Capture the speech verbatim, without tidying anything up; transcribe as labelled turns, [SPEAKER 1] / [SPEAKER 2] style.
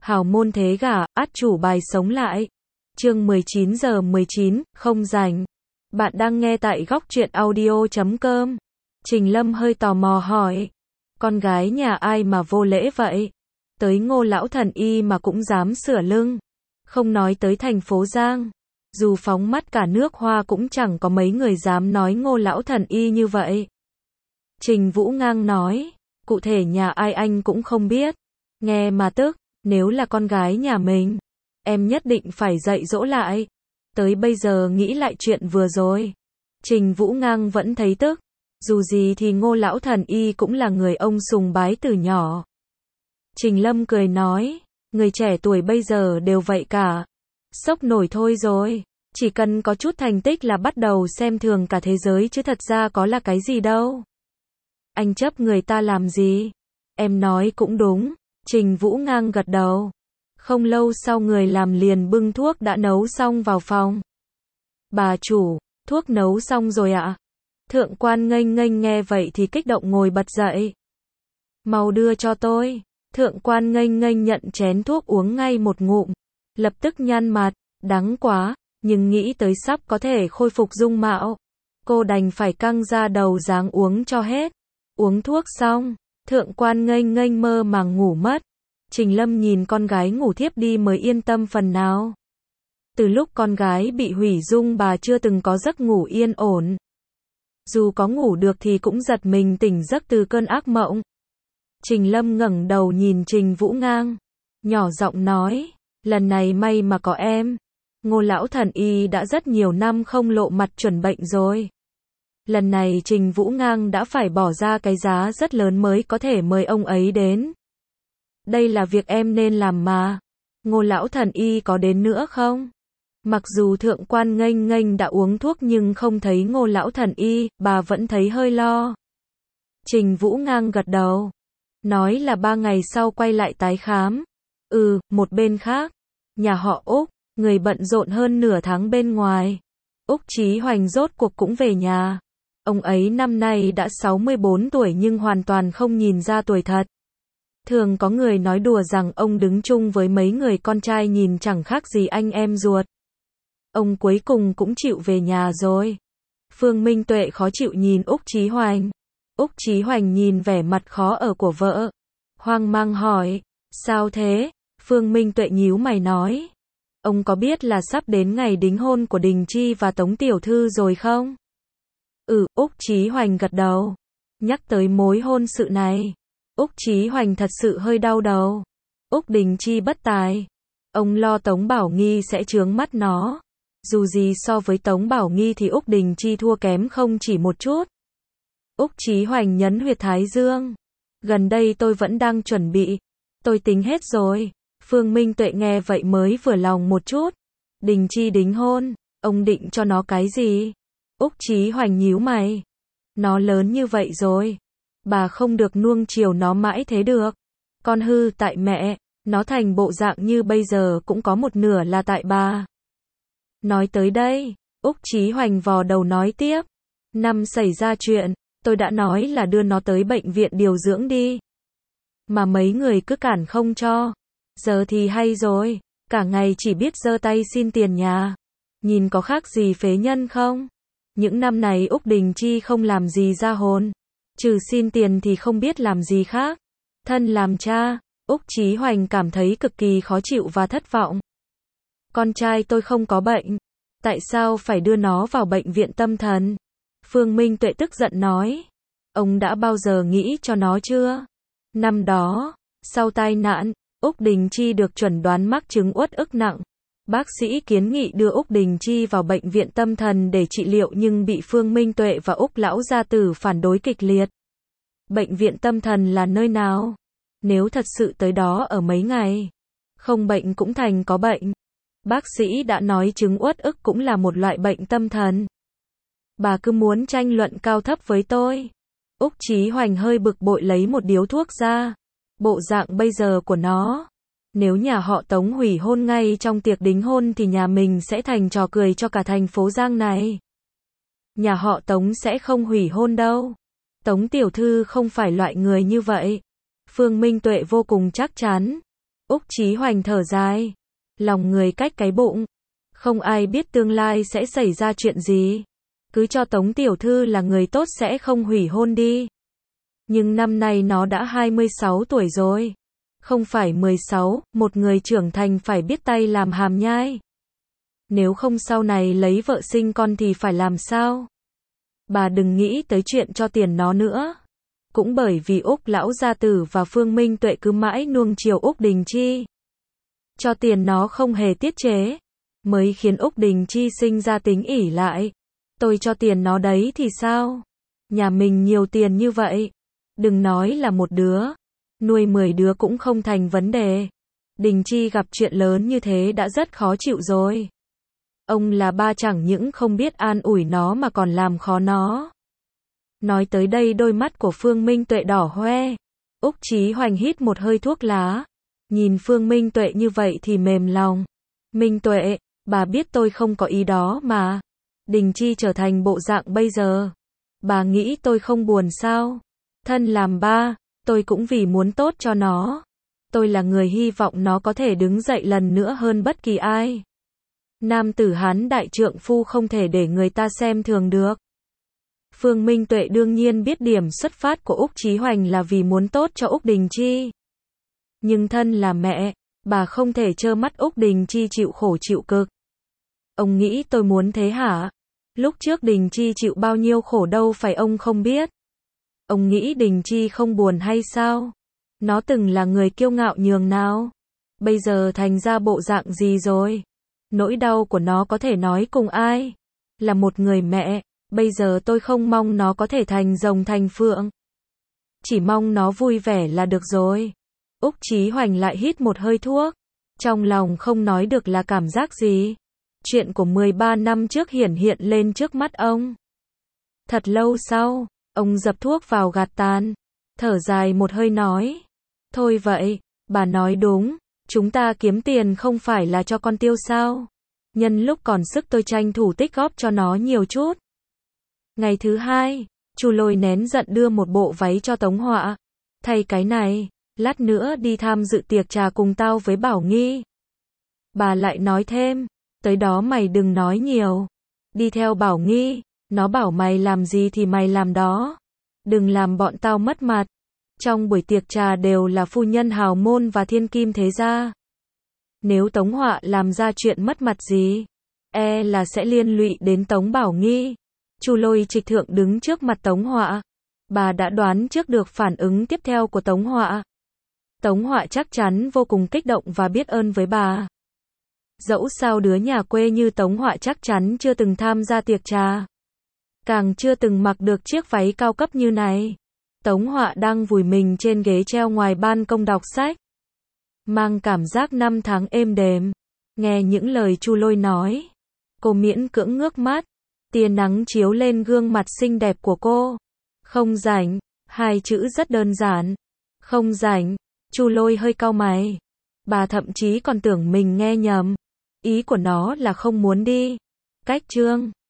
[SPEAKER 1] Hào môn thế gả, át chủ bài sống lại. Chương mười chín giờ mười chín, không rảnh. Bạn đang nghe tại góc truyện audio chấm com. Trình Lâm hơi tò mò hỏi. Con gái nhà ai mà vô lễ vậy? Tới Ngô lão thần y mà cũng dám sửa lưng. Không nói tới thành phố Giang. Dù phóng mắt cả nước Hoa cũng chẳng có mấy người dám nói Ngô lão thần y như vậy. Trình Vũ ngang nói. Cụ thể nhà ai anh cũng không biết. Nghe mà tức. Nếu là con gái nhà mình, em nhất định phải dạy dỗ lại. Tới bây giờ nghĩ lại chuyện vừa rồi, Trình Vũ ngang vẫn thấy tức. Dù gì thì Ngô lão thần y cũng là người ông sùng bái từ nhỏ. Trình Lâm cười nói, người trẻ tuổi bây giờ đều vậy cả. Sốc nổi thôi rồi. Chỉ cần có chút thành tích là bắt đầu xem thường cả thế giới chứ thật ra có là cái gì đâu. Anh chấp người ta làm gì? Em nói cũng đúng. Trình Vũ ngang gật đầu. Không lâu sau người làm liền bưng thuốc đã nấu xong vào phòng. Bà chủ, thuốc nấu xong rồi ạ. Thượng quan nghênh nghênh nghe vậy thì kích động ngồi bật dậy. Mau đưa cho tôi. Thượng quan nghênh nghênh nhận chén thuốc uống ngay một ngụm. Lập tức nhăn mặt, đắng quá, nhưng nghĩ tới sắp có thể khôi phục dung mạo. Cô đành phải căng ra đầu dáng uống cho hết. Uống thuốc xong. Thượng quan nghênh nghênh mơ màng ngủ mất. Trình Lâm nhìn con gái ngủ thiếp đi mới yên tâm phần nào. Từ lúc con gái bị hủy dung bà chưa từng có giấc ngủ yên ổn. Dù có ngủ được thì cũng giật mình tỉnh giấc từ cơn ác mộng. Trình Lâm ngẩng đầu nhìn Trình Vũ ngang. Nhỏ giọng nói, lần này may mà có em. Ngô lão thần y đã rất nhiều năm không lộ mặt chuẩn bệnh rồi. Lần này Trình Vũ ngang đã phải bỏ ra cái giá rất lớn mới có thể mời ông ấy đến. Đây là việc em nên làm mà. Ngô lão thần y có đến nữa không? Mặc dù thượng quan nghênh nghênh đã uống thuốc nhưng không thấy Ngô lão thần y, bà vẫn thấy hơi lo. Trình Vũ ngang gật đầu. Nói là ba ngày sau quay lại tái khám. Ừ, một bên khác. Nhà họ Úc, người bận rộn hơn nửa tháng bên ngoài. Úc Chí Hoành rốt cuộc cũng về nhà. Ông ấy năm nay đã sáu mươi bốn tuổi nhưng hoàn toàn không nhìn ra tuổi thật. Thường có người nói đùa rằng ông đứng chung với mấy người con trai nhìn chẳng khác gì anh em ruột. Ông cuối cùng cũng chịu về nhà rồi. Phương Minh Tuệ khó chịu nhìn Úc Chí Hoành. Úc Chí Hoành nhìn vẻ mặt khó ở của vợ. Hoang mang hỏi, sao thế? Phương Minh Tuệ nhíu mày nói. Ông có biết là sắp đến ngày đính hôn của Đình Chi và Tống Tiểu Thư rồi không? Ừ, Úc Chí Hoành gật đầu. Nhắc tới mối hôn sự này, Úc Chí Hoành thật sự hơi đau đầu. Úc Đình Chi bất tài. Ông lo Tống Bảo Nghi sẽ chướng mắt nó. Dù gì so với Tống Bảo Nghi thì Úc Đình Chi thua kém không chỉ một chút. Úc Chí Hoành nhấn huyệt thái dương. Gần đây tôi vẫn đang chuẩn bị. Tôi tính hết rồi. Phương Minh Tuệ nghe vậy mới vừa lòng một chút. Đình Chi đính hôn, ông định cho nó cái gì? Úc Chí Hoành nhíu mày. Nó lớn như vậy rồi. Bà không được nuông chiều nó mãi thế được. Con hư tại mẹ, nó thành bộ dạng như bây giờ cũng có một nửa là tại bà. Nói tới đây, Úc Chí Hoành vò đầu nói tiếp. Năm xảy ra chuyện, tôi đã nói là đưa nó tới bệnh viện điều dưỡng đi. Mà mấy người cứ cản không cho. Giờ thì hay rồi, cả ngày chỉ biết giơ tay xin tiền nhà. Nhìn có khác gì phế nhân không? Những năm này Úc Đình Chi không làm gì ra hồn. Trừ xin tiền thì không biết làm gì khác. Thân làm cha, Úc Chí Hoành cảm thấy cực kỳ khó chịu và thất vọng. Con trai tôi không có bệnh. Tại sao phải đưa nó vào bệnh viện tâm thần? Phương Minh Tuệ tức giận nói. Ông đã bao giờ nghĩ cho nó chưa? Năm đó, sau tai nạn, Úc Đình Chi được chuẩn đoán mắc chứng uất ức nặng. Bác sĩ kiến nghị đưa Úc Đình Chi vào bệnh viện tâm thần để trị liệu nhưng bị Phương Minh Tuệ và Úc lão gia tử phản đối kịch liệt. Bệnh viện tâm thần là nơi nào? Nếu thật sự tới đó ở mấy ngày, không bệnh cũng thành có bệnh. Bác sĩ đã nói chứng uất ức cũng là một loại bệnh tâm thần. Bà cứ muốn tranh luận cao thấp với tôi. Úc Chí Hoành hơi bực bội lấy một điếu thuốc ra. Bộ dạng bây giờ của nó. Nếu nhà họ Tống hủy hôn ngay trong tiệc đính hôn thì nhà mình sẽ thành trò cười cho cả thành phố Giang này. Nhà họ Tống sẽ không hủy hôn đâu. Tống Tiểu Thư không phải loại người như vậy. Phương Minh Tuệ vô cùng chắc chắn. Úc Chí Hoành thở dài. Lòng người cách cái bụng. Không ai biết tương lai sẽ xảy ra chuyện gì. Cứ cho Tống tiểu thư là người tốt sẽ không hủy hôn đi. Nhưng năm nay nó đã hai mươi sáu tuổi rồi. Không phải mười sáu, một người trưởng thành phải biết tay làm hàm nhai. Nếu không sau này lấy vợ sinh con thì phải làm sao? Bà đừng nghĩ tới chuyện cho tiền nó nữa. Cũng bởi vì Úc lão gia tử và Phương Minh Tuệ cứ mãi nuông chiều Úc Đình Chi. Cho tiền nó không hề tiết chế. Mới khiến Úc Đình Chi sinh ra tính ỷ lại. Tôi cho tiền nó đấy thì sao? Nhà mình nhiều tiền như vậy. Đừng nói là một đứa. Nuôi mười đứa cũng không thành vấn đề. Đình Chi gặp chuyện lớn như thế đã rất khó chịu rồi. Ông là ba chẳng những không biết an ủi nó mà còn làm khó nó. Nói tới đây đôi mắt của Phương Minh Tuệ đỏ hoe. Úc Chí Hoành hít một hơi thuốc lá. Nhìn Phương Minh Tuệ như vậy thì mềm lòng. Minh Tuệ, bà biết tôi không có ý đó mà. Đình Chi trở thành bộ dạng bây giờ. Bà nghĩ tôi không buồn sao? Thân làm ba, tôi cũng vì muốn tốt cho nó. Tôi là người hy vọng nó có thể đứng dậy lần nữa hơn bất kỳ ai. Nam tử Hán đại trượng phu không thể để người ta xem thường được. Phương Minh Tuệ đương nhiên biết điểm xuất phát của Úc Chí Hoành là vì muốn tốt cho Úc Đình Chi. Nhưng thân là mẹ, bà không thể trơ mắt Úc Đình Chi chịu khổ chịu cực. Ông nghĩ tôi muốn thế hả? Lúc trước Đình Chi chịu bao nhiêu khổ đâu phải ông không biết. Ông nghĩ Đình Chi không buồn hay sao? Nó từng là người kiêu ngạo nhường nào? Bây giờ thành ra bộ dạng gì rồi? Nỗi đau của nó có thể nói cùng ai? Là một người mẹ, bây giờ tôi không mong nó có thể thành rồng thành phượng. Chỉ mong nó vui vẻ là được rồi. Úc Chí Hoành lại hít một hơi thuốc. Trong lòng không nói được là cảm giác gì. Chuyện của mười ba năm trước hiển hiện lên trước mắt ông. Thật lâu sau, ông dập thuốc vào gạt tàn. Thở dài một hơi nói. Thôi vậy, bà nói đúng. Chúng ta kiếm tiền không phải là cho con tiêu sao. Nhân lúc còn sức tôi tranh thủ tích góp cho nó nhiều chút. Ngày thứ hai, Chu Lôi nén giận đưa một bộ váy cho Tống Họa. Thay cái này, lát nữa đi tham dự tiệc trà cùng tao với Bảo Nghi. Bà lại nói thêm, tới đó mày đừng nói nhiều. Đi theo Bảo Nghi, nó bảo mày làm gì thì mày làm đó. Đừng làm bọn tao mất mặt. Trong buổi tiệc trà đều là phu nhân hào môn và thiên kim thế gia. Nếu Tống Họa làm ra chuyện mất mặt gì, e là sẽ liên lụy đến Tống Bảo Nghi. Chu Lôi trịch thượng đứng trước mặt Tống Họa. Bà đã đoán trước được phản ứng tiếp theo của Tống Họa. Tống Họa chắc chắn vô cùng kích động và biết ơn với bà. Dẫu sao đứa nhà quê như Tống Họa chắc chắn chưa từng tham gia tiệc trà. Càng chưa từng mặc được chiếc váy cao cấp như này. Tống Họa đang vùi mình trên ghế treo ngoài ban công đọc sách. Mang cảm giác năm tháng êm đềm. Nghe những lời Chu Lôi nói. Cô miễn cưỡng ngước mắt. Tia nắng chiếu lên gương mặt xinh đẹp của cô. Không rảnh. Hai chữ rất đơn giản. Không rảnh. Chu Lôi hơi cau mày. Bà thậm chí còn tưởng mình nghe nhầm. Ý của nó là không muốn đi. Cách chương